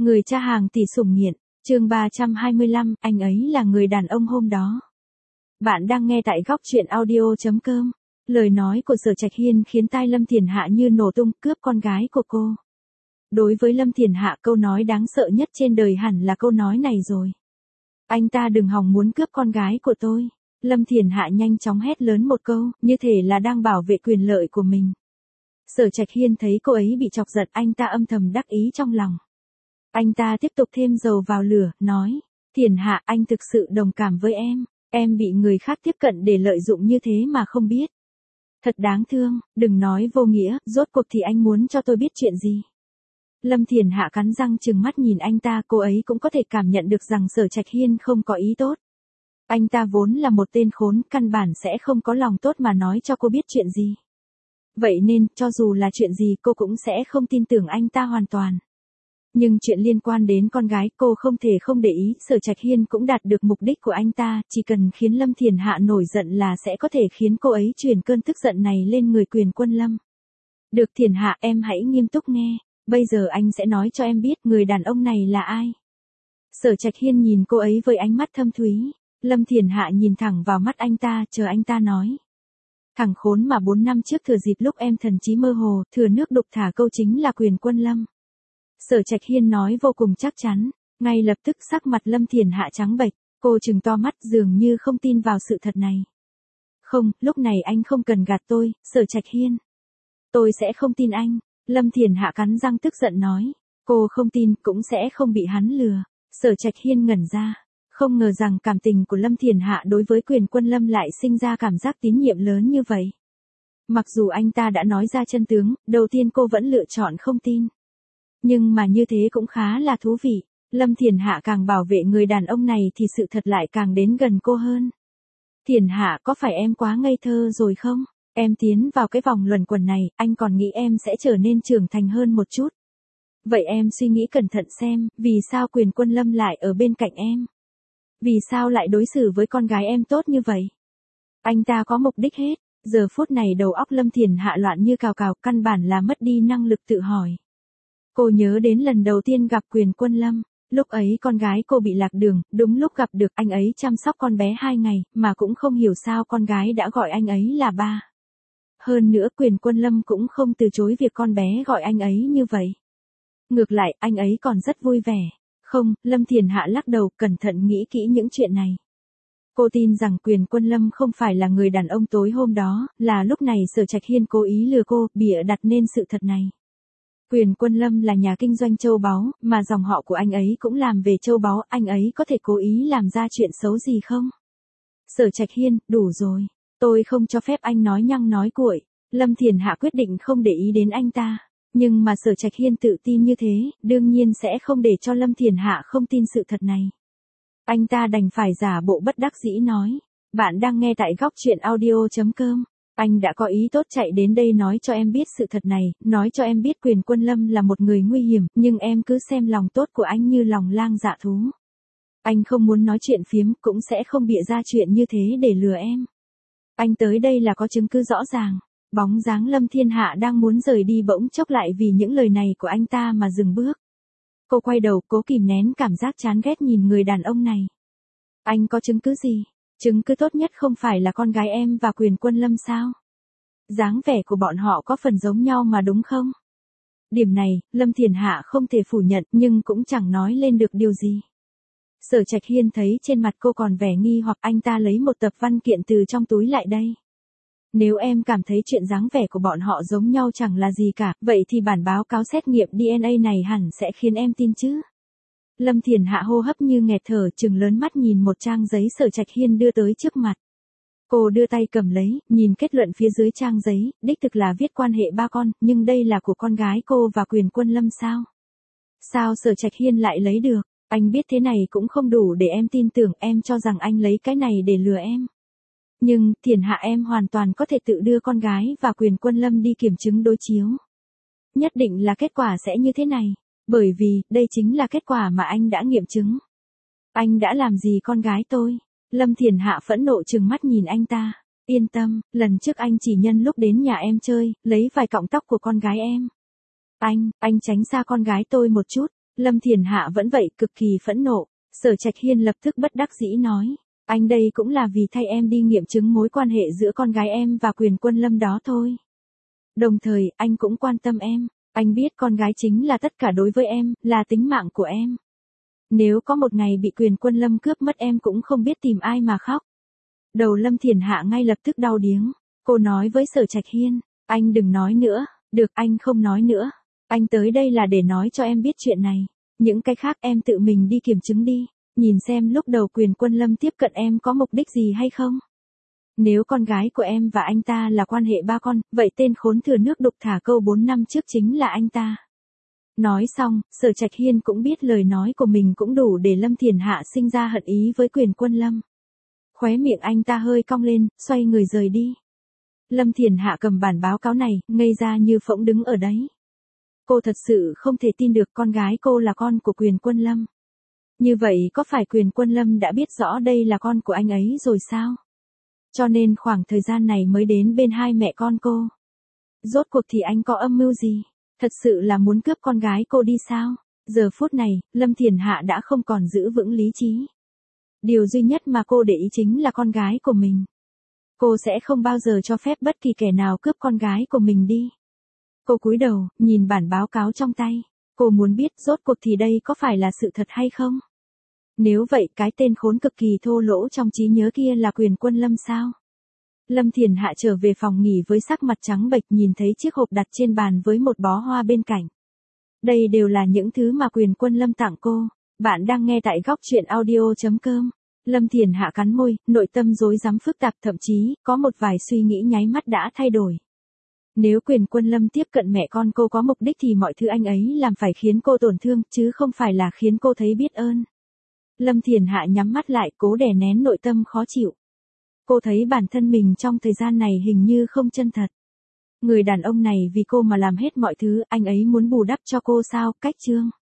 Người cha hàng tỷ sủng nghiện, chương 325, anh ấy là người đàn ông hôm đó. Bạn đang nghe tại góc truyện audio.com. Lời nói của Sở Trạch Hiên khiến tai Lâm Thiền Hạ như nổ tung, cướp con gái của cô. Đối với Lâm Thiền Hạ, câu nói đáng sợ nhất trên đời hẳn là câu nói này rồi. Anh ta đừng hòng muốn cướp con gái của tôi. Lâm Thiền Hạ nhanh chóng hét lớn một câu, như thể là đang bảo vệ quyền lợi của mình. Sở Trạch Hiên thấy cô ấy bị chọc giận, anh ta âm thầm đắc ý trong lòng. Anh ta tiếp tục thêm dầu vào lửa, nói, Thiền Hạ, anh thực sự đồng cảm với em bị người khác tiếp cận để lợi dụng như thế mà không biết. Thật đáng thương, đừng nói vô nghĩa, rốt cuộc thì anh muốn cho tôi biết chuyện gì. Lâm Thiền Hạ cắn răng trừng mắt nhìn anh ta, cô ấy cũng có thể cảm nhận được rằng Sở Trạch Hiên không có ý tốt. Anh ta vốn là một tên khốn, căn bản sẽ không có lòng tốt mà nói cho cô biết chuyện gì. Vậy nên, cho dù là chuyện gì cô cũng sẽ không tin tưởng anh ta hoàn toàn. Nhưng chuyện liên quan đến con gái cô không thể không để ý, Sở Trạch Hiên cũng đạt được mục đích của anh ta, chỉ cần khiến Lâm Thiền Hạ nổi giận là sẽ có thể khiến cô ấy chuyển cơn tức giận này lên người Quyền Quân Lâm. Được Thiền Hạ, em hãy nghiêm túc nghe, bây giờ anh sẽ nói cho em biết người đàn ông này là ai. Sở Trạch Hiên nhìn cô ấy với ánh mắt thâm thúy, Lâm Thiền Hạ nhìn thẳng vào mắt anh ta, chờ anh ta nói. Thằng khốn mà 4 năm trước thừa dịp lúc em thần trí mơ hồ, thừa nước đục thả câu chính là Quyền Quân Lâm. Sở Trạch Hiên nói vô cùng chắc chắn, ngay lập tức sắc mặt Lâm Thiền Hạ trắng bệch, cô trừng to mắt dường như không tin vào sự thật này. Không, lúc này anh không cần gạt tôi, Sở Trạch Hiên. Tôi sẽ không tin anh, Lâm Thiền Hạ cắn răng tức giận nói, cô không tin cũng sẽ không bị hắn lừa. Sở Trạch Hiên ngẩn ra, không ngờ rằng cảm tình của Lâm Thiền Hạ đối với Quyền Quân Lâm lại sinh ra cảm giác tín nhiệm lớn như vậy. Mặc dù anh ta đã nói ra chân tướng, đầu tiên cô vẫn lựa chọn không tin. Nhưng mà như thế cũng khá là thú vị, Lâm Thiền Hạ càng bảo vệ người đàn ông này thì sự thật lại càng đến gần cô hơn. Thiền Hạ, có phải em quá ngây thơ rồi không? Em tiến vào cái vòng luẩn quẩn này, anh còn nghĩ em sẽ trở nên trưởng thành hơn một chút. Vậy em suy nghĩ cẩn thận xem, vì sao Quyền Quân Lâm lại ở bên cạnh em? Vì sao lại đối xử với con gái em tốt như vậy? Anh ta có mục đích hết, giờ phút này đầu óc Lâm Thiền Hạ loạn như cào cào, căn bản là mất đi năng lực tự hỏi. Cô nhớ đến lần đầu tiên gặp Quyền Quân Lâm, lúc ấy con gái cô bị lạc đường, đúng lúc gặp được anh ấy chăm sóc con bé 2 ngày, mà cũng không hiểu sao con gái đã gọi anh ấy là ba. Hơn nữa Quyền Quân Lâm cũng không từ chối việc con bé gọi anh ấy như vậy. Ngược lại, anh ấy còn rất vui vẻ. Không, Lâm Thiền Hạ lắc đầu, cẩn thận nghĩ kỹ những chuyện này. Cô tin rằng Quyền Quân Lâm không phải là người đàn ông tối hôm đó, là lúc này Sở Trạch Hiên cố ý lừa cô, bịa đặt nên sự thật này. Quyền Quân Lâm là nhà kinh doanh châu báu, mà dòng họ của anh ấy cũng làm về châu báu, anh ấy có thể cố ý làm ra chuyện xấu gì không? Sở Trạch Hiên, đủ rồi, tôi không cho phép anh nói nhăng nói cuội. Lâm Thiền Hạ quyết định không để ý đến anh ta. Nhưng mà Sở Trạch Hiên tự tin như thế, đương nhiên sẽ không để cho Lâm Thiền Hạ không tin sự thật này. Anh ta đành phải giả bộ bất đắc dĩ nói, bạn đang nghe tại góc truyện audio.com. Anh đã có ý tốt chạy đến đây nói cho em biết sự thật này, nói cho em biết Quyền Quân Lâm là một người nguy hiểm, nhưng em cứ xem lòng tốt của anh như lòng lang dạ thú. Anh không muốn nói chuyện phiếm, cũng sẽ không bịa ra chuyện như thế để lừa em. Anh tới đây là có chứng cứ rõ ràng. Bóng dáng Lâm Thiên Hạ đang muốn rời đi bỗng chốc lại vì những lời này của anh ta mà dừng bước. Cô quay đầu cố kìm nén cảm giác chán ghét nhìn người đàn ông này. Anh có chứng cứ gì? Chứng cứ tốt nhất không phải là con gái em và Quyền Quân Lâm sao? Dáng vẻ của bọn họ có phần giống nhau mà đúng không? Điểm này, Lâm Thiền Hạ không thể phủ nhận nhưng cũng chẳng nói lên được điều gì. Sở Trạch Hiên thấy trên mặt cô còn vẻ nghi hoặc, anh ta lấy một tập văn kiện từ trong túi lại đây. Nếu em cảm thấy chuyện dáng vẻ của bọn họ giống nhau chẳng là gì cả, vậy thì bản báo cáo xét nghiệm DNA này hẳn sẽ khiến em tin chứ. Lâm Thiền Hạ hô hấp như nghẹt thở, trừng lớn mắt nhìn một trang giấy Sở Trạch Hiên đưa tới trước mặt. Cô đưa tay cầm lấy, nhìn kết luận phía dưới trang giấy, đích thực là viết quan hệ ba con, nhưng đây là của con gái cô và Quyền Quân Lâm sao? Sao Sở Trạch Hiên lại lấy được? Anh biết thế này cũng không đủ để em tin tưởng, em cho rằng anh lấy cái này để lừa em. Nhưng, Thiền Hạ, em hoàn toàn có thể tự đưa con gái và Quyền Quân Lâm đi kiểm chứng đối chiếu. Nhất định là kết quả sẽ như thế này, bởi vì, đây chính là kết quả mà anh đã nghiệm chứng. Anh đã làm gì con gái tôi? Lâm Thiền Hạ phẫn nộ trừng mắt nhìn anh ta. Yên tâm, lần trước anh chỉ nhân lúc đến nhà em chơi, lấy vài cọng tóc của con gái em. Anh tránh xa con gái tôi một chút. Lâm Thiền Hạ vẫn vậy, cực kỳ phẫn nộ. Sở Trạch Hiên lập tức bất đắc dĩ nói, anh đây cũng là vì thay em đi nghiệm chứng mối quan hệ giữa con gái em và Quyền Quân Lâm đó thôi. Đồng thời, anh cũng quan tâm em. Anh biết con gái chính là tất cả đối với em, là tính mạng của em. Nếu có một ngày bị Quyền Quân Lâm cướp mất em cũng không biết tìm ai mà khóc. Đầu Lâm Thiền Hạ ngay lập tức đau điếng. Cô nói với Sở Trạch Hiên, anh đừng nói nữa. Được, anh không nói nữa. Anh tới đây là để nói cho em biết chuyện này. Những cái khác em tự mình đi kiểm chứng đi. Nhìn xem lúc đầu Quyền Quân Lâm tiếp cận em có mục đích gì hay không. Nếu con gái của em và anh ta là quan hệ ba con, vậy tên khốn thừa nước đục thả câu 4 năm trước chính là anh ta. Nói xong, Sở Trạch Hiên cũng biết lời nói của mình cũng đủ để Lâm Thiền Hạ sinh ra hận ý với Quyền Quân Lâm. Khóe miệng anh ta hơi cong lên, xoay người rời đi. Lâm Thiền Hạ cầm bản báo cáo này, ngây ra như phỗng đứng ở đấy. Cô thật sự không thể tin được con gái cô là con của Quyền Quân Lâm. Như vậy có phải Quyền Quân Lâm đã biết rõ đây là con của anh ấy rồi sao? Cho nên khoảng thời gian này mới đến bên hai mẹ con cô. Rốt cuộc thì anh có âm mưu gì? Thật sự là muốn cướp con gái cô đi sao? Giờ phút này, Lâm Thiền Hạ đã không còn giữ vững lý trí. Điều duy nhất mà cô để ý chính là con gái của mình. Cô sẽ không bao giờ cho phép bất kỳ kẻ nào cướp con gái của mình đi. Cô cúi đầu, nhìn bản báo cáo trong tay. Cô muốn biết rốt cuộc thì đây có phải là sự thật hay không? Nếu vậy cái tên khốn cực kỳ thô lỗ trong trí nhớ kia là Quyền Quân Lâm sao? Lâm Thiền Hạ trở về phòng nghỉ với sắc mặt trắng bệch, nhìn thấy chiếc hộp đặt trên bàn với một bó hoa bên cạnh. Đây đều là những thứ mà Quyền Quân Lâm tặng cô. Bạn đang nghe tại góc truyện audio.com. Lâm Thiền Hạ cắn môi, nội tâm rối rắm phức tạp, thậm chí có một vài suy nghĩ nháy mắt đã thay đổi. Nếu Quyền Quân Lâm tiếp cận mẹ con cô có mục đích thì mọi thứ anh ấy làm phải khiến cô tổn thương, chứ không phải là khiến cô thấy biết ơn. Lâm Thiền Hạ nhắm mắt lại, cố đè nén nội tâm khó chịu. Cô thấy bản thân mình trong thời gian này hình như không chân thật. Người đàn ông này vì cô mà làm hết mọi thứ, anh ấy muốn bù đắp cho cô sao? Cách chương